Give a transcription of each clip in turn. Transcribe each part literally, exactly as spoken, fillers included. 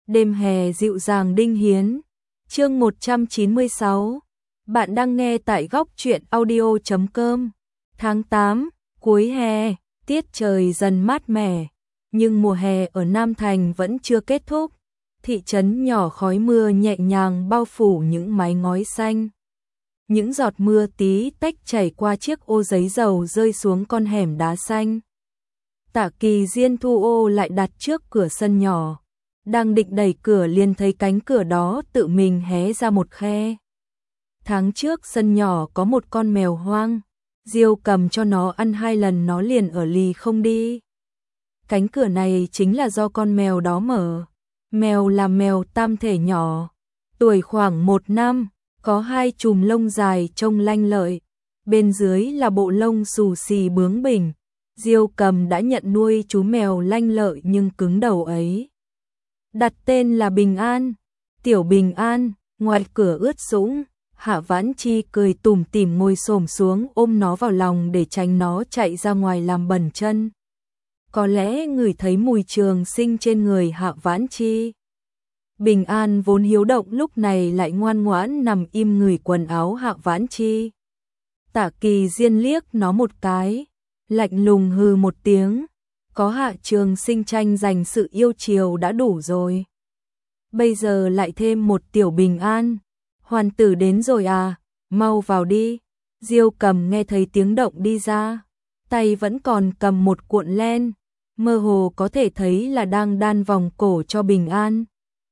Đêm hè dịu dàng Đinh Hiến. Chương một trăm chín mươi sáu. Bạn đang nghe tại góc truyện audio chấm com. Tháng tám, cuối hè, tiết trời dần mát mẻ, nhưng mùa hè ở Nam Thành vẫn chưa kết thúc. Thị trấn nhỏ khói mưa nhẹ nhàng bao phủ những mái ngói xanh. Những giọt mưa tí tách chảy qua chiếc ô giấy dầu rơi xuống con hẻm đá xanh. Tạ Kỳ Diên thu ô lại đặt trước cửa sân nhỏ. Đang định đẩy cửa liền thấy cánh cửa đó tự mình hé ra một khe. Tháng trước sân nhỏ có một con mèo hoang. Diêu cầm cho nó ăn hai lần nó liền ở lì không đi. Cánh cửa này chính là do con mèo đó mở. Mèo là mèo tam thể nhỏ, tuổi khoảng một năm, có hai chùm lông dài trông lanh lợi. Bên dưới là bộ lông xù xì bướng bỉnh. Diêu cầm đã nhận nuôi chú mèo lanh lợi nhưng cứng đầu ấy. Đặt tên là Bình An. Tiểu Bình An, ngoài cửa ướt sũng, Hạ Vãn Chi cười tủm tỉm ngồi xổm xuống ôm nó vào lòng để tránh nó chạy ra ngoài làm bẩn chân. Có lẽ ngửi thấy mùi trường sinh trên người Hạ Vãn Chi. Bình An vốn hiếu động lúc này lại ngoan ngoãn nằm im ngửi quần áo Hạ Vãn Chi. Tạ Kỳ Diên liếc nó một cái, lạnh lùng hừ một tiếng. Có Hạ Trường Sinh tranh giành sự yêu chiều đã đủ rồi. Bây giờ lại thêm một tiểu Bình An. Hoàn tử đến rồi à, mau vào đi. Diêu cầm nghe thấy tiếng động đi ra. Tay vẫn còn cầm một cuộn len. Mơ hồ có thể thấy là đang đan vòng cổ cho Bình An.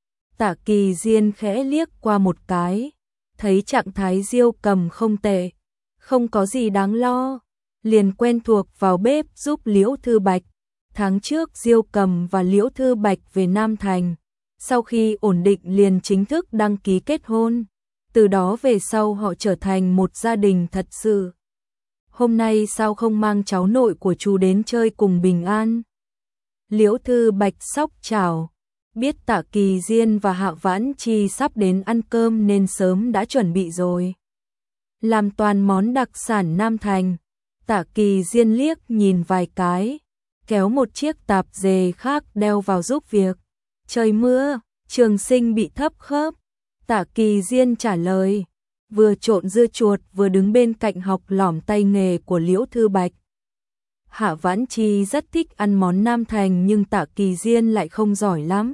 Tạ Kỳ Diên khẽ liếc qua một cái. Thấy trạng thái Diêu cầm không tệ. Không có gì đáng lo. Liền quen thuộc vào bếp giúp Liễu Thư Bạch. Tháng trước Diêu Cầm và Liễu Thư Bạch về Nam Thành. Sau khi ổn định liền chính thức đăng ký kết hôn. Từ đó về sau họ trở thành một gia đình thật sự. Hôm nay sao không mang cháu nội của chú đến chơi cùng Bình An? Liễu Thư Bạch sóc chào. Biết Tạ Kỳ Diên và Hạ Vãn Chi sắp đến ăn cơm nên sớm đã chuẩn bị rồi. Làm toàn món đặc sản Nam Thành. Tạ Kỳ Diên liếc nhìn vài cái. Kéo một chiếc tạp dề khác đeo vào giúp việc. Trời mưa, Trường Sinh bị thấp khớp. Tạ Kỳ Diên trả lời. Vừa trộn dưa chuột vừa đứng bên cạnh học lỏm tay nghề của Liễu Thư Bạch. Hạ Vãn Chi rất thích ăn món Nam Thành nhưng Tạ Kỳ Diên lại không giỏi lắm.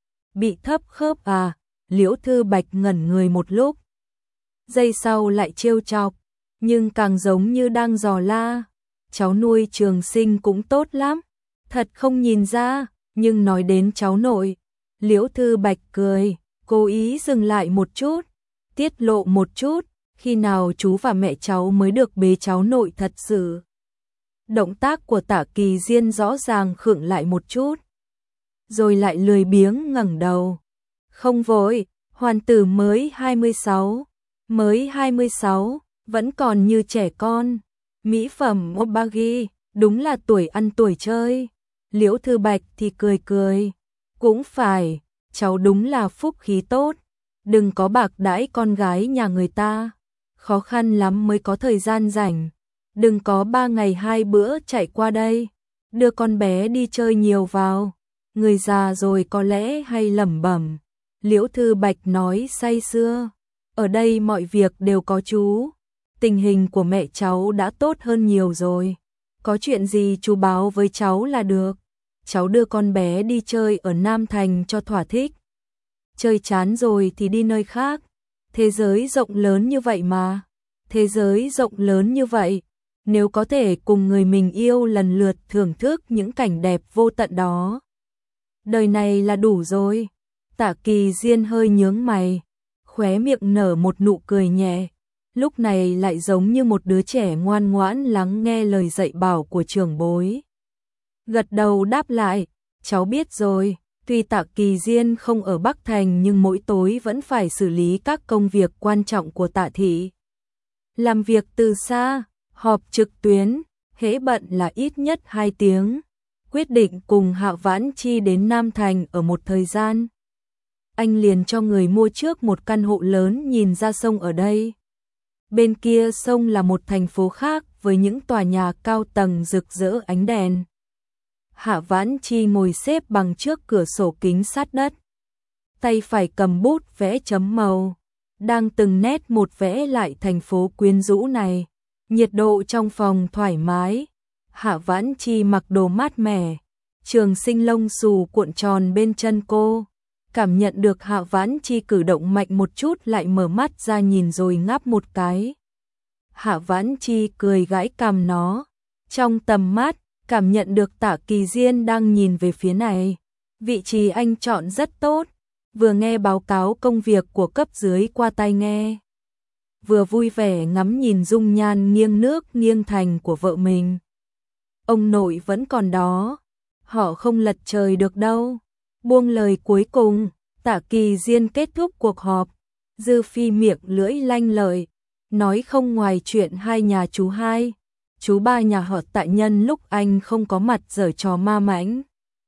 Bị thấp khớp à? Liễu Thư Bạch ngẩn người một lúc. Giây sau lại trêu chọc, nhưng càng giống như đang dò la. Cháu nuôi Trường Sinh cũng tốt lắm. Thật không nhìn ra, nhưng nói đến cháu nội. Liễu Thư Bạch cười, cố ý dừng lại một chút. Tiết lộ một chút, khi nào chú và mẹ cháu mới được bế cháu nội thật sự. Động tác của Tạ Kỳ Diên rõ ràng khựng lại một chút. Rồi lại lười biếng ngẩng đầu. Không vội, hoàn tử mới hai mươi sáu. Mới hai mươi sáu, vẫn còn như trẻ con. Mỹ phẩm Obagi, đúng là tuổi ăn tuổi chơi. Liễu Thư Bạch thì cười cười. Cũng phải, cháu đúng là phúc khí tốt. Đừng có bạc đãi con gái nhà người ta. Khó khăn lắm mới có thời gian rảnh. Đừng có ba ngày hai bữa chạy qua đây. Đưa con bé đi chơi nhiều vào. Người già rồi có lẽ hay lẩm bẩm. Liễu Thư Bạch nói say sưa. Ở đây mọi việc đều có chú. Tình hình của mẹ cháu đã tốt hơn nhiều rồi. Có chuyện gì chú báo với cháu là được. Cháu đưa con bé đi chơi ở Nam Thành cho thỏa thích. Chơi chán rồi thì đi nơi khác. Thế giới rộng lớn như vậy mà. Thế giới rộng lớn như vậy. Nếu có thể cùng người mình yêu lần lượt thưởng thức những cảnh đẹp vô tận đó. Đời này là đủ rồi. Tạ Kỳ Diên hơi nhướng mày. Khóe miệng nở một nụ cười nhẹ. Lúc này lại giống như một đứa trẻ ngoan ngoãn lắng nghe lời dạy bảo của trưởng bối. Gật đầu đáp lại, cháu biết rồi. Tuy Tạ Kỳ Diên không ở Bắc Thành nhưng mỗi tối vẫn phải xử lý các công việc quan trọng của Tạ thị. Làm việc từ xa, họp trực tuyến, hễ bận là ít nhất hai tiếng. Quyết định cùng Hạ Vãn Chi đến Nam Thành ở một thời gian. Anh liền cho người mua trước một căn hộ lớn nhìn ra sông ở đây. Bên kia sông là một thành phố khác với những tòa nhà cao tầng rực rỡ ánh đèn. Hạ Vãn Chi ngồi xếp bằng trước cửa sổ kính sát đất. tay phải cầm bút vẽ chấm màu, đang từng nét một vẽ lại thành phố quyến rũ này. Nhiệt độ trong phòng thoải mái, Hạ Vãn Chi mặc đồ mát mẻ, trường sinh lông xù cuộn tròn bên chân cô. Cảm nhận được Hạ Vãn Chi cử động mạnh một chút lại mở mắt ra nhìn rồi ngáp một cái. Hạ Vãn Chi cười gãi cằm nó. Trong tầm mắt, cảm nhận được Tạ Kỳ Diên đang nhìn về phía này. Vị trí anh chọn rất tốt, vừa nghe báo cáo công việc của cấp dưới qua tai nghe, vừa vui vẻ ngắm nhìn dung nhan nghiêng nước nghiêng thành của vợ mình. Ông nội vẫn còn đó, họ không lật trời được đâu. Buông lời cuối cùng, Tạ Kỳ Diên kết thúc cuộc họp. Dư Phi miệng lưỡi lanh lợi, nói không ngoài chuyện hai nhà chú hai, chú ba nhà họ Tạ nhân lúc anh không có mặt giở trò ma mãnh.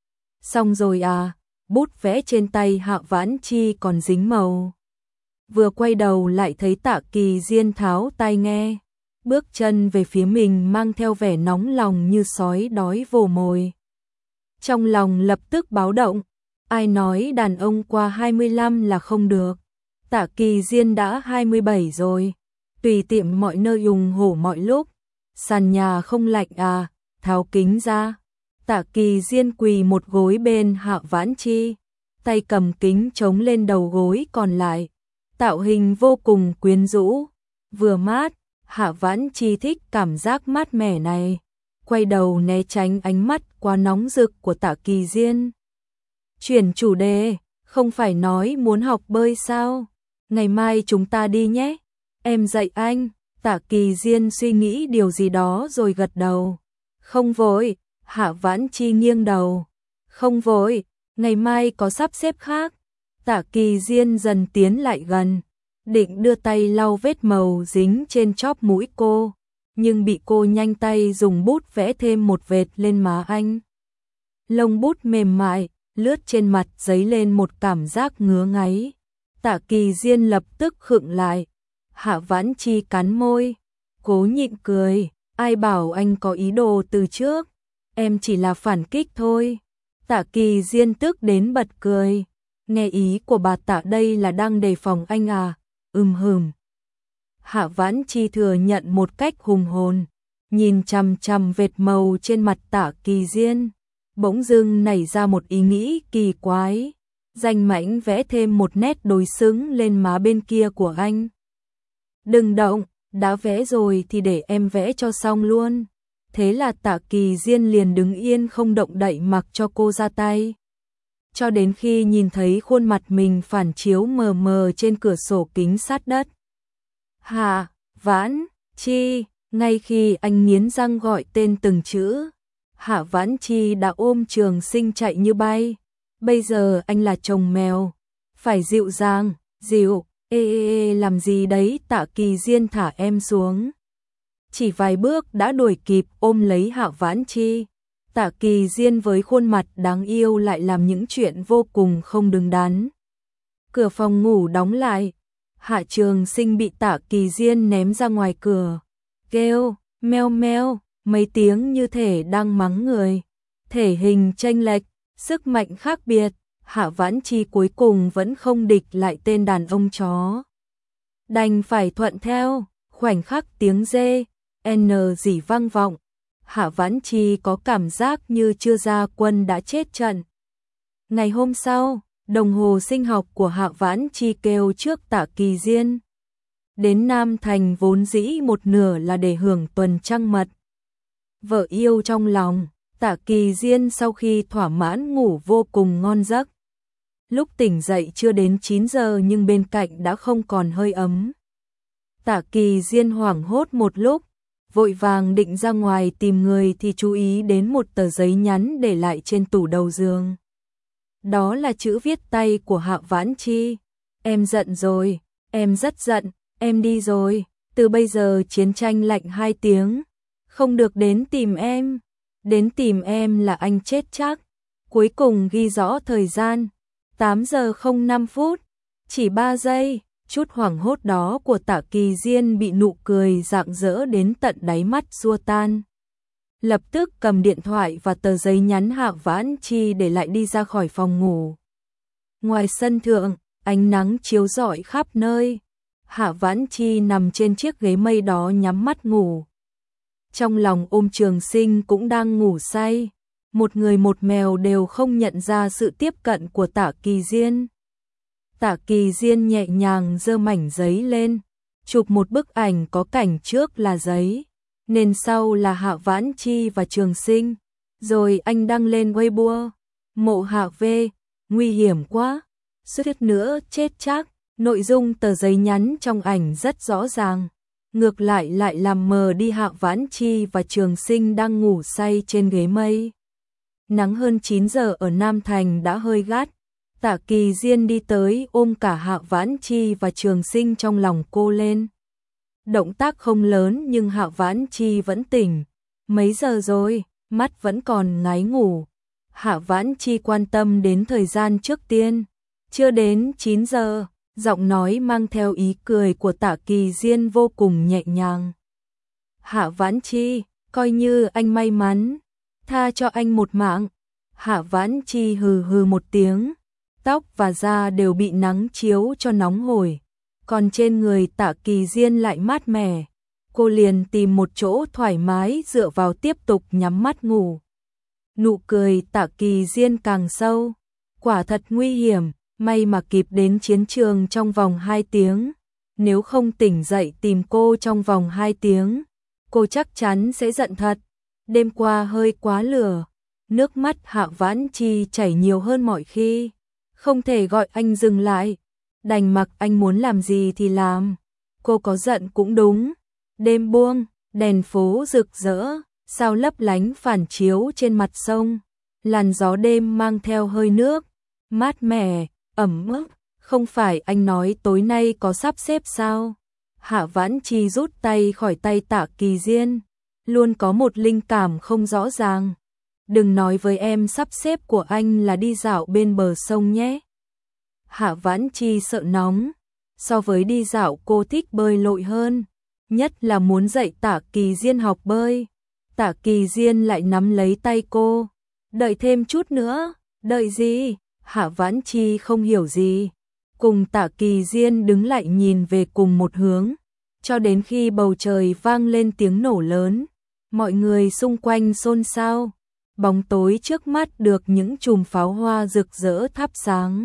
Xong rồi à, bút vẽ trên tay Hạ Vãn Chi còn dính màu. Vừa quay đầu lại thấy Tạ Kỳ Diên tháo tai nghe, bước chân về phía mình mang theo vẻ nóng lòng như sói đói vồ mồi. Trong lòng lập tức báo động, ai nói đàn ông qua hai mươi lăm là không được. Tạ Kỳ Diên đã hai mươi bảy rồi, tùy tiệm mọi nơi ủng hổ mọi lúc. Sàn nhà không lạnh à, tháo kính ra. Tạ Kỳ Diên quỳ một gối bên Hạ Vãn Chi, tay cầm kính chống lên đầu gối còn lại, tạo hình vô cùng quyến rũ, vừa mát. Hạ Vãn Chi thích cảm giác mát mẻ này, quay đầu né tránh ánh mắt quá nóng rực của Tạ Kỳ Diên. Chuyển chủ đề, không phải nói muốn học bơi sao? Ngày mai chúng ta đi nhé, em dạy anh. Tạ Kỳ Diên suy nghĩ điều gì đó rồi gật đầu. Không vội. Hạ Vãn Chi nghiêng đầu. Không vội, ngày mai có sắp xếp khác. Tạ Kỳ Diên dần tiến lại gần, định đưa tay lau vết màu dính trên chóp mũi cô, nhưng bị cô nhanh tay dùng bút vẽ thêm một vệt lên má anh. Lông bút mềm mại, lướt trên mặt dấy lên một cảm giác ngứa ngáy. Tạ Kỳ Diên lập tức khựng lại. Hạ Vãn Chi cắn môi, cố nhịn cười. Ai bảo anh có ý đồ từ trước, em chỉ là phản kích thôi. Tạ Kỳ Diên tức đến bật cười. Nghe ý của bà Tạ đây là đang đề phòng anh à? Ừm hừm. Hạ Vãn Chi thừa nhận một cách hùng hồn, nhìn chằm chằm vệt màu trên mặt Tạ Kỳ Diên, bỗng dưng nảy ra một ý nghĩ kỳ quái, danh mãnh vẽ thêm một nét đối xứng lên má bên kia của anh. Đừng động, đã vẽ rồi thì để em vẽ cho xong luôn. Thế là Tạ Kỳ Diên liền đứng yên không động đậy mặc cho cô ra tay. Cho đến khi nhìn thấy khuôn mặt mình phản chiếu mờ mờ trên cửa sổ kính sát đất. Hạ Vãn Chi, ngay khi anh nghiến răng gọi tên từng chữ, Hạ Vãn Chi đã ôm Trường Sinh chạy như bay. Bây giờ anh là chồng mèo, phải dịu dàng, dịu, ê ê ê làm gì đấy. Tạ Kỳ Diên thả em xuống. Chỉ vài bước đã đuổi kịp ôm lấy Hạ Vãn Chi. Tạ Kỳ Diên với khuôn mặt đáng yêu lại làm những chuyện vô cùng không đứng đắn. Cửa phòng ngủ đóng lại, Hạ Trường Sinh bị Tạ Kỳ Diên ném ra ngoài cửa, kêu meo meo mấy tiếng như thể đang mắng người. Thể hình chênh lệch, sức mạnh khác biệt, Hạ Vãn Chi cuối cùng vẫn không địch lại tên đàn ông chó. Đành phải thuận theo. Khoảnh khắc tiếng dê n rỉ vang vọng, Hạ Vãn Chi có cảm giác như chưa ra quân đã chết trận. Ngày hôm sau, đồng hồ sinh học của Hạ Vãn Chi kêu trước Tạ Kỳ Diên. Đến Nam Thành vốn dĩ một nửa là để hưởng tuần trăng mật. Vợ yêu trong lòng, Tạ Kỳ Diên sau khi thỏa mãn ngủ vô cùng ngon giấc. Lúc tỉnh dậy chưa đến chín giờ nhưng bên cạnh đã không còn hơi ấm. Tạ Kỳ Diên hoảng hốt một lúc, vội vàng định ra ngoài tìm người thì chú ý đến một tờ giấy nhắn để lại trên tủ đầu giường. Đó là chữ viết tay của Hạ Vãn Chi. Em giận rồi, em rất giận, em đi rồi, từ bây giờ chiến tranh lạnh hai tiếng, không được đến tìm em, đến tìm em là anh chết chắc. Cuối cùng ghi rõ thời gian, tám giờ không năm phút, chỉ ba giây. Chút hoảng hốt đó của Tạ Kỳ Diên bị nụ cười rạng rỡ đến tận đáy mắt xua tan. Lập tức cầm điện thoại và tờ giấy nhắn Hạ Vãn Chi để lại đi ra khỏi phòng ngủ. Ngoài sân thượng, ánh nắng chiếu rọi khắp nơi. Hạ Vãn Chi nằm trên chiếc ghế mây đó nhắm mắt ngủ. Trong lòng ôm Trường Sinh cũng đang ngủ say. Một người một mèo đều không nhận ra sự tiếp cận của Tạ Kỳ Diên. Tạ Kỳ Diên nhẹ nhàng giơ mảnh giấy lên, chụp một bức ảnh có cảnh trước là giấy, nền sau là Hạ Vãn Chi và Trường Sinh, rồi anh đăng lên Weibo. Mộ Hạ V, nguy hiểm quá, suýt nữa chết chắc. Nội dung tờ giấy nhắn trong ảnh rất rõ ràng, ngược lại lại làm mờ đi Hạ Vãn Chi và Trường Sinh đang ngủ say trên ghế mây. Nắng hơn chín giờ ở Nam Thành đã hơi gắt. Tạ Kỳ Diên đi tới ôm cả Hạ Vãn Chi và Trường Sinh trong lòng cô lên. Động tác không lớn nhưng Hạ Vãn Chi vẫn tỉnh. Mấy giờ rồi, mắt vẫn còn ngáy ngủ. Hạ Vãn Chi quan tâm đến thời gian trước tiên. Chưa đến chín giờ, giọng nói mang theo ý cười của Tạ Kỳ Diên vô cùng nhẹ nhàng. Hạ Vãn Chi, coi như anh may mắn, tha cho anh một mạng. Hạ Vãn Chi hừ hừ một tiếng, tóc và da đều bị nắng chiếu cho nóng hổi, còn trên người Tạ Kỳ Diên lại mát mẻ. Cô liền tìm một chỗ thoải mái dựa vào tiếp tục nhắm mắt ngủ. Nụ cười Tạ Kỳ Diên càng sâu, quả thật nguy hiểm, may mà kịp đến chiến trường trong vòng hai tiếng, nếu không tỉnh dậy tìm cô trong vòng hai tiếng, cô chắc chắn sẽ giận thật. Đêm qua hơi quá lửa, nước mắt Hạ Vãn Chi chảy nhiều hơn mọi khi, không thể gọi anh dừng lại, đành mặc anh muốn làm gì thì làm. Cô có giận cũng đúng. Đêm buông, đèn phố rực rỡ, sao lấp lánh phản chiếu trên mặt sông, làn gió đêm mang theo hơi nước, mát mẻ, ẩm ướt. Không phải anh nói tối nay có sắp xếp sao? Hạ Vãn Chi rút tay khỏi tay Tạ Kỳ Diên, luôn có một linh cảm không rõ ràng. Đừng nói với em sắp xếp của anh là đi dạo bên bờ sông nhé. Hạ Vãn Chi sợ nóng, so với đi dạo cô thích bơi lội hơn, nhất là muốn dạy Tạ Kỳ Diên học bơi. Tạ Kỳ Diên lại nắm lấy tay cô, đợi thêm chút nữa. Đợi gì? Hạ Vãn Chi không hiểu gì, cùng Tạ Kỳ Diên đứng lại nhìn về cùng một hướng, cho đến khi bầu trời vang lên tiếng nổ lớn, mọi người xung quanh xôn xao, bóng tối trước mắt được những chùm pháo hoa rực rỡ thắp sáng.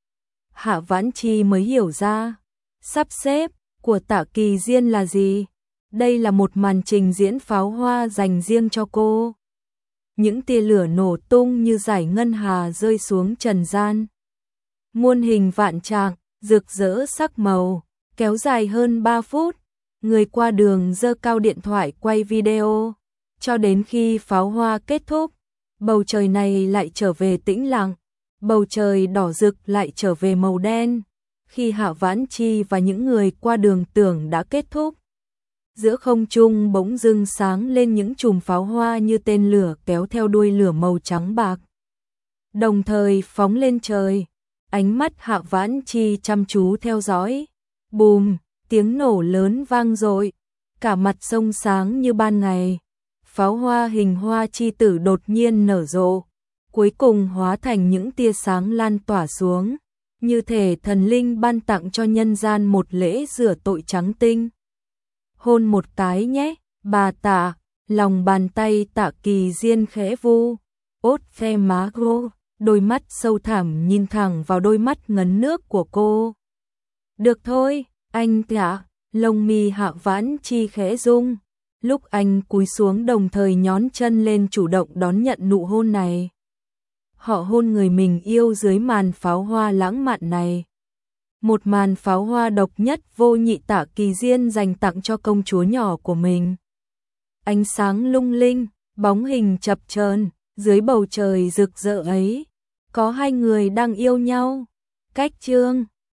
Hạ Vãn Chi mới hiểu ra, sắp xếp của Tạ Kỳ Diên là gì? Đây là một màn trình diễn pháo hoa dành riêng cho cô. Những tia lửa nổ tung như dải ngân hà rơi xuống trần gian. Muôn hình vạn trạng, rực rỡ sắc màu, kéo dài hơn ba phút. Người qua đường giơ cao điện thoại quay video, cho đến khi pháo hoa kết thúc, bầu trời này lại trở về tĩnh lặng, bầu trời đỏ rực lại trở về màu đen. Khi Hạ Vãn Chi và những người qua đường tưởng đã kết thúc, giữa không trung bỗng dưng sáng lên những chùm pháo hoa như tên lửa kéo theo đuôi lửa màu trắng bạc, đồng thời phóng lên trời. Ánh mắt Hạ Vãn Chi chăm chú theo dõi. Bùm, tiếng nổ lớn vang dội, cả mặt sông sáng như ban ngày. Pháo hoa hình hoa chi tử đột nhiên nở rộ, cuối cùng hóa thành những tia sáng lan tỏa xuống, như thể thần linh ban tặng cho nhân gian một lễ rửa tội trắng tinh. Hôn một cái nhé, bà Tạ. Lòng bàn tay Tạ Kỳ Diên khẽ vu, ốt phe má cô, đôi mắt sâu thẳm nhìn thẳng vào đôi mắt ngấn nước của cô. Được thôi, anh Tạ. Lông mi Hạ Vãn Chi khẽ rung, lúc anh cúi xuống đồng thời nhón chân lên chủ động đón nhận nụ hôn này. Họ hôn người mình yêu dưới màn pháo hoa lãng mạn này. Một màn pháo hoa độc nhất vô nhị Tạ Kỳ Diên dành tặng cho công chúa nhỏ của mình. Ánh sáng lung linh, bóng hình chập chờn, dưới bầu trời rực rỡ ấy, có hai người đang yêu nhau. Cách chương